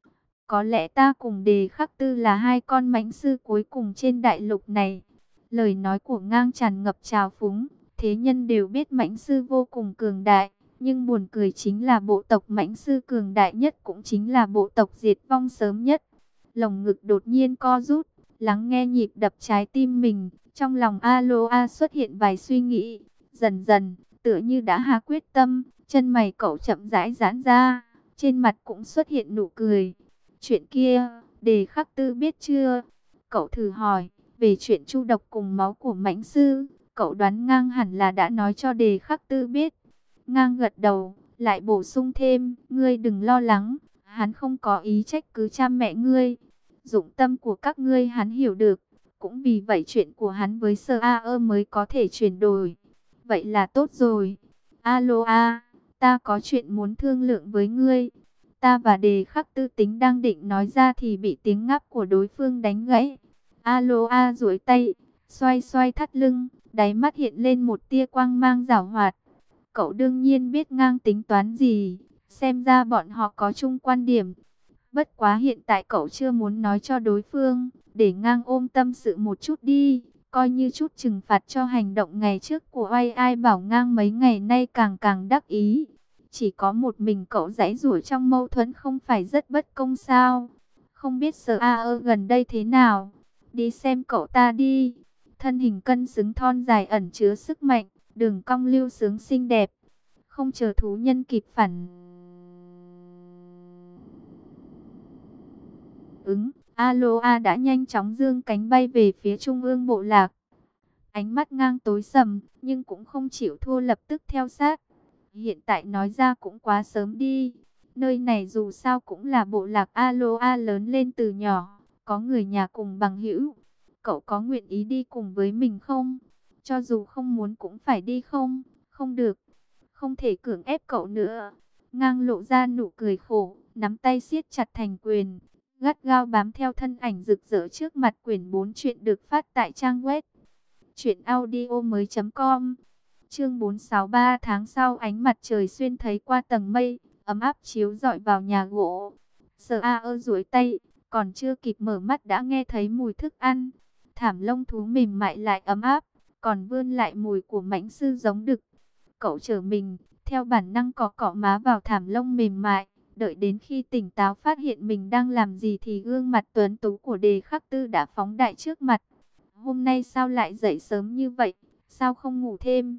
Có lẽ ta cùng đề khắc tư là hai con mãnh sư cuối cùng trên đại lục này. Lời nói của ngang tràn ngập trào phúng. Thế nhân đều biết mãnh sư vô cùng cường đại. Nhưng buồn cười chính là bộ tộc mãnh sư cường đại nhất cũng chính là bộ tộc diệt vong sớm nhất. Lồng ngực đột nhiên co rút. Lắng nghe nhịp đập trái tim mình. Trong lòng Aloa xuất hiện vài suy nghĩ. Dần dần, tựa như đã hạ quyết tâm. Chân mày cậu chậm rãi giãn ra. Trên mặt cũng xuất hiện nụ cười. Chuyện kia, đề khắc tư biết chưa? Cậu thử hỏi, về chuyện chu độc cùng máu của mãnh sư, cậu đoán ngang hẳn là đã nói cho đề khắc tư biết. Ngang gật đầu, lại bổ sung thêm, ngươi đừng lo lắng, hắn không có ý trách cứ cha mẹ ngươi. Dụng tâm của các ngươi hắn hiểu được, cũng vì vậy chuyện của hắn với Sơ A ơ mới có thể chuyển đổi. Vậy là tốt rồi. Aloa, ta có chuyện muốn thương lượng với ngươi. Ta và đề khắc tư tính đang định nói ra thì bị tiếng ngáp của đối phương đánh gãy. Aloa duỗi tay, xoay xoay thắt lưng, đáy mắt hiện lên một tia quang mang giảo hoạt. Cậu đương nhiên biết ngang tính toán gì, xem ra bọn họ có chung quan điểm. Bất quá hiện tại cậu chưa muốn nói cho đối phương, để ngang ôm tâm sự một chút đi, coi như chút trừng phạt cho hành động ngày trước của oai ai bảo ngang mấy ngày nay càng càng đắc ý. Chỉ có một mình cậu giãy giụa trong mâu thuẫn không phải rất bất công sao? Không biết Sở A ơ gần đây thế nào? Đi xem cậu ta đi. Thân hình cân xứng thon dài ẩn chứa sức mạnh, đường cong lưu sướng xinh đẹp. Không chờ thú nhân kịp phản ứng, Aloa đã nhanh chóng giương cánh bay về phía trung ương bộ lạc. Ánh mắt ngang tối sầm, nhưng cũng không chịu thua lập tức theo sát. Hiện tại nói ra cũng quá sớm đi. Nơi này dù sao cũng là bộ lạc Aloa lớn lên từ nhỏ, có người nhà cùng bằng hữu. Cậu có nguyện ý đi cùng với mình không? Cho dù không muốn cũng phải đi không? Không được. Không thể cưỡng ép cậu nữa. Ngang lộ ra nụ cười khổ, nắm tay siết chặt thành quyền, gắt gao bám theo thân ảnh rực rỡ trước mặt. Quyển bốn chuyện được phát tại trang web truyện audio mới chấm com. Chương bốn sáu ba tháng sau, ánh mặt trời xuyên thấy qua tầng mây, ấm áp chiếu rọi vào nhà gỗ. Sở A ơ duỗi tay, còn chưa kịp mở mắt đã nghe thấy mùi thức ăn. Thảm lông thú mềm mại lại ấm áp, còn vươn lại mùi của mãnh sư giống đực. Cậu trở mình, theo bản năng cọ cọ má vào thảm lông mềm mại. Đợi đến khi tỉnh táo phát hiện mình đang làm gì thì gương mặt tuấn tú của đề khắc tư đã phóng đại trước mặt. Hôm nay sao lại dậy sớm như vậy? Sao không ngủ thêm?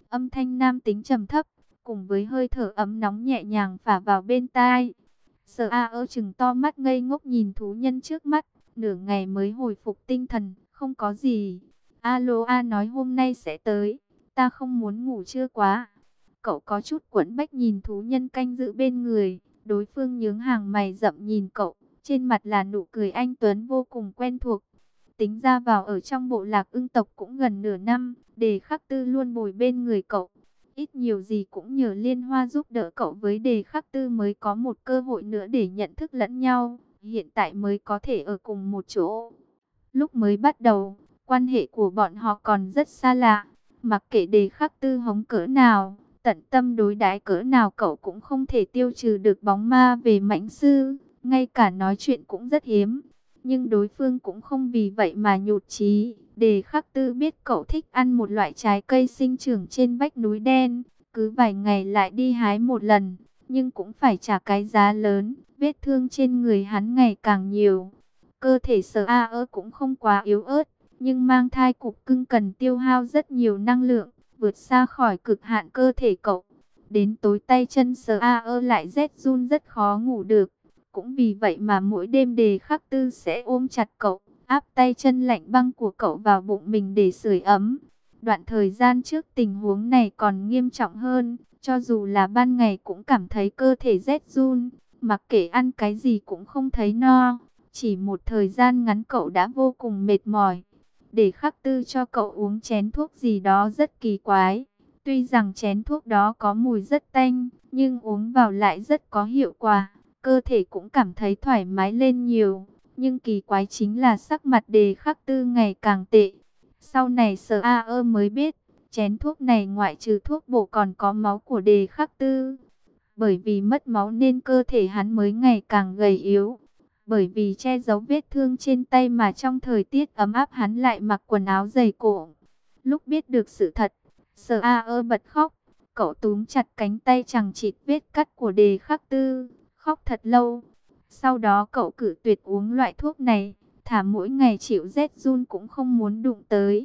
Âm thanh nam tính trầm thấp, cùng với hơi thở ấm nóng nhẹ nhàng phả vào bên tai. Sở A ơ chừng to mắt ngây ngốc nhìn thú nhân trước mắt, nửa ngày mới hồi phục tinh thần, không có gì. Alo A nói hôm nay sẽ tới, ta không muốn ngủ trưa quá. Cậu có chút quẫn bách nhìn thú nhân canh giữ bên người, đối phương nhướng hàng mày rậm nhìn cậu, trên mặt là nụ cười anh tuấn vô cùng quen thuộc. Tính ra vào ở trong bộ lạc ưng tộc cũng gần nửa năm, Đề Khắc Tư luôn bồi bên người cậu. Ít nhiều gì cũng nhờ Liên Hoa giúp đỡ cậu với Đề Khắc Tư mới có một cơ hội nữa để nhận thức lẫn nhau, hiện tại mới có thể ở cùng một chỗ. Lúc mới bắt đầu, quan hệ của bọn họ còn rất xa lạ, mặc kệ Đề Khắc Tư hống cỡ nào, tận tâm đối đãi cỡ nào cậu cũng không thể tiêu trừ được bóng ma về mãnh sư, ngay cả nói chuyện cũng rất hiếm. Nhưng đối phương cũng không vì vậy mà nhụt chí. Đề Khắc Tư biết cậu thích ăn một loại trái cây sinh trưởng trên vách núi đen, cứ vài ngày lại đi hái một lần, nhưng cũng phải trả cái giá lớn, vết thương trên người hắn ngày càng nhiều. Cơ thể Sở A ơ cũng không quá yếu ớt, nhưng mang thai cục cưng cần tiêu hao rất nhiều năng lượng, vượt xa khỏi cực hạn cơ thể cậu. Đến tối tay chân Sở A ơ lại rét run rất khó ngủ được. Cũng vì vậy mà mỗi đêm Đề Khắc Tư sẽ ôm chặt cậu, áp tay chân lạnh băng của cậu vào bụng mình để sưởi ấm. Đoạn thời gian trước tình huống này còn nghiêm trọng hơn, cho dù là ban ngày cũng cảm thấy cơ thể rét run, mặc kệ ăn cái gì cũng không thấy no. Chỉ một thời gian ngắn cậu đã vô cùng mệt mỏi. Đề Khắc Tư cho cậu uống chén thuốc gì đó rất kỳ quái. Tuy rằng chén thuốc đó có mùi rất tanh, nhưng uống vào lại rất có hiệu quả. Cơ thể cũng cảm thấy thoải mái lên nhiều. Nhưng kỳ quái chính là sắc mặt Đề Khắc Tư ngày càng tệ. Sau này Sở A ơ mới biết, chén thuốc này ngoại trừ thuốc bổ còn có máu của Đề Khắc Tư. Bởi vì mất máu nên cơ thể hắn mới ngày càng gầy yếu. Bởi vì che giấu vết thương trên tay mà trong thời tiết ấm áp hắn lại mặc quần áo dày cổ. Lúc biết được sự thật, Sở A ơ bật khóc. Cậu túm chặt cánh tay chằng chịt vết cắt của Đề Khắc Tư, khóc thật lâu. Sau đó cậu cự tuyệt uống loại thuốc này, thả mỗi ngày chịu rét run cũng không muốn đụng tới.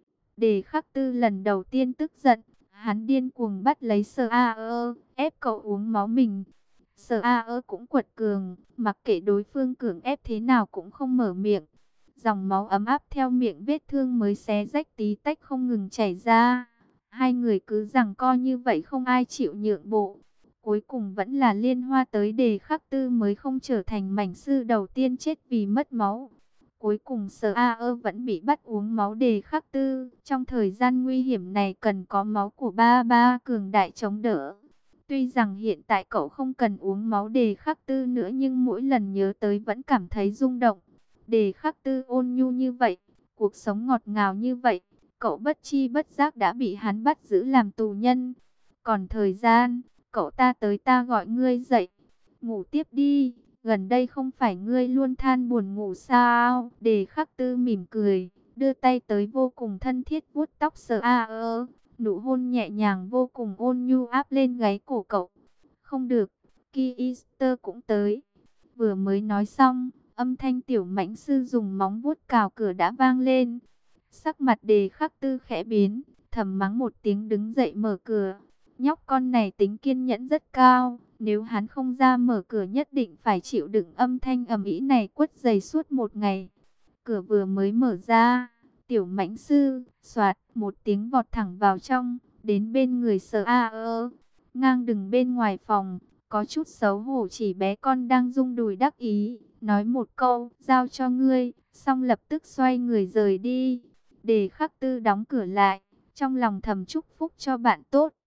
Đề Khắc Tư lần đầu tiên tức giận, hắn điên cuồng bắt lấy Sở A ơ, ép cậu uống máu mình. Sở A ơ cũng quật cường, mặc kệ đối phương cường ép thế nào cũng không mở miệng. Dòng máu ấm áp theo miệng vết thương mới xé rách tí tách không ngừng chảy ra. Hai người cứ giằng co như vậy không ai chịu nhượng bộ. Cuối cùng vẫn là Liên Hoa tới Đề Khắc Tư mới không trở thành mảnh sư đầu tiên chết vì mất máu. Cuối cùng Sở A ơ vẫn bị bắt uống máu Đề Khắc Tư. Trong thời gian nguy hiểm này cần có máu của ba ba cường đại chống đỡ. Tuy rằng hiện tại cậu không cần uống máu Đề Khắc Tư nữa nhưng mỗi lần nhớ tới vẫn cảm thấy rung động. Đề Khắc Tư ôn nhu như vậy, cuộc sống ngọt ngào như vậy, cậu bất chi bất giác đã bị hắn bắt giữ làm tù nhân. Còn thời gian, cậu ta tới ta gọi ngươi dậy, ngủ tiếp đi, gần đây không phải ngươi luôn than buồn ngủ sao? Đề Khắc Tư mỉm cười, đưa tay tới vô cùng thân thiết vuốt tóc Sở A ơ. Nụ hôn nhẹ nhàng vô cùng ôn nhu áp lên gáy cổ cậu. Không được, Ki Easter cũng tới. Vừa mới nói xong, âm thanh tiểu mãnh sư dùng móng vuốt cào cửa đã vang lên. Sắc mặt Đề Khắc Tư khẽ biến, thầm mắng một tiếng đứng dậy mở cửa. Nhóc con này tính kiên nhẫn rất cao, nếu hắn không ra mở cửa nhất định phải chịu đựng âm thanh ầm ĩ này quất dày suốt một ngày. Cửa vừa mới mở ra, tiểu mãnh sư, soạt, một tiếng vọt thẳng vào trong, đến bên người Sở A ơ. Ngang đường bên ngoài phòng, có chút xấu hổ chỉ bé con đang rung đùi đắc ý, nói một câu, giao cho ngươi, xong lập tức xoay người rời đi. Đề Khắc Tư đóng cửa lại, trong lòng thầm chúc phúc cho bạn tốt.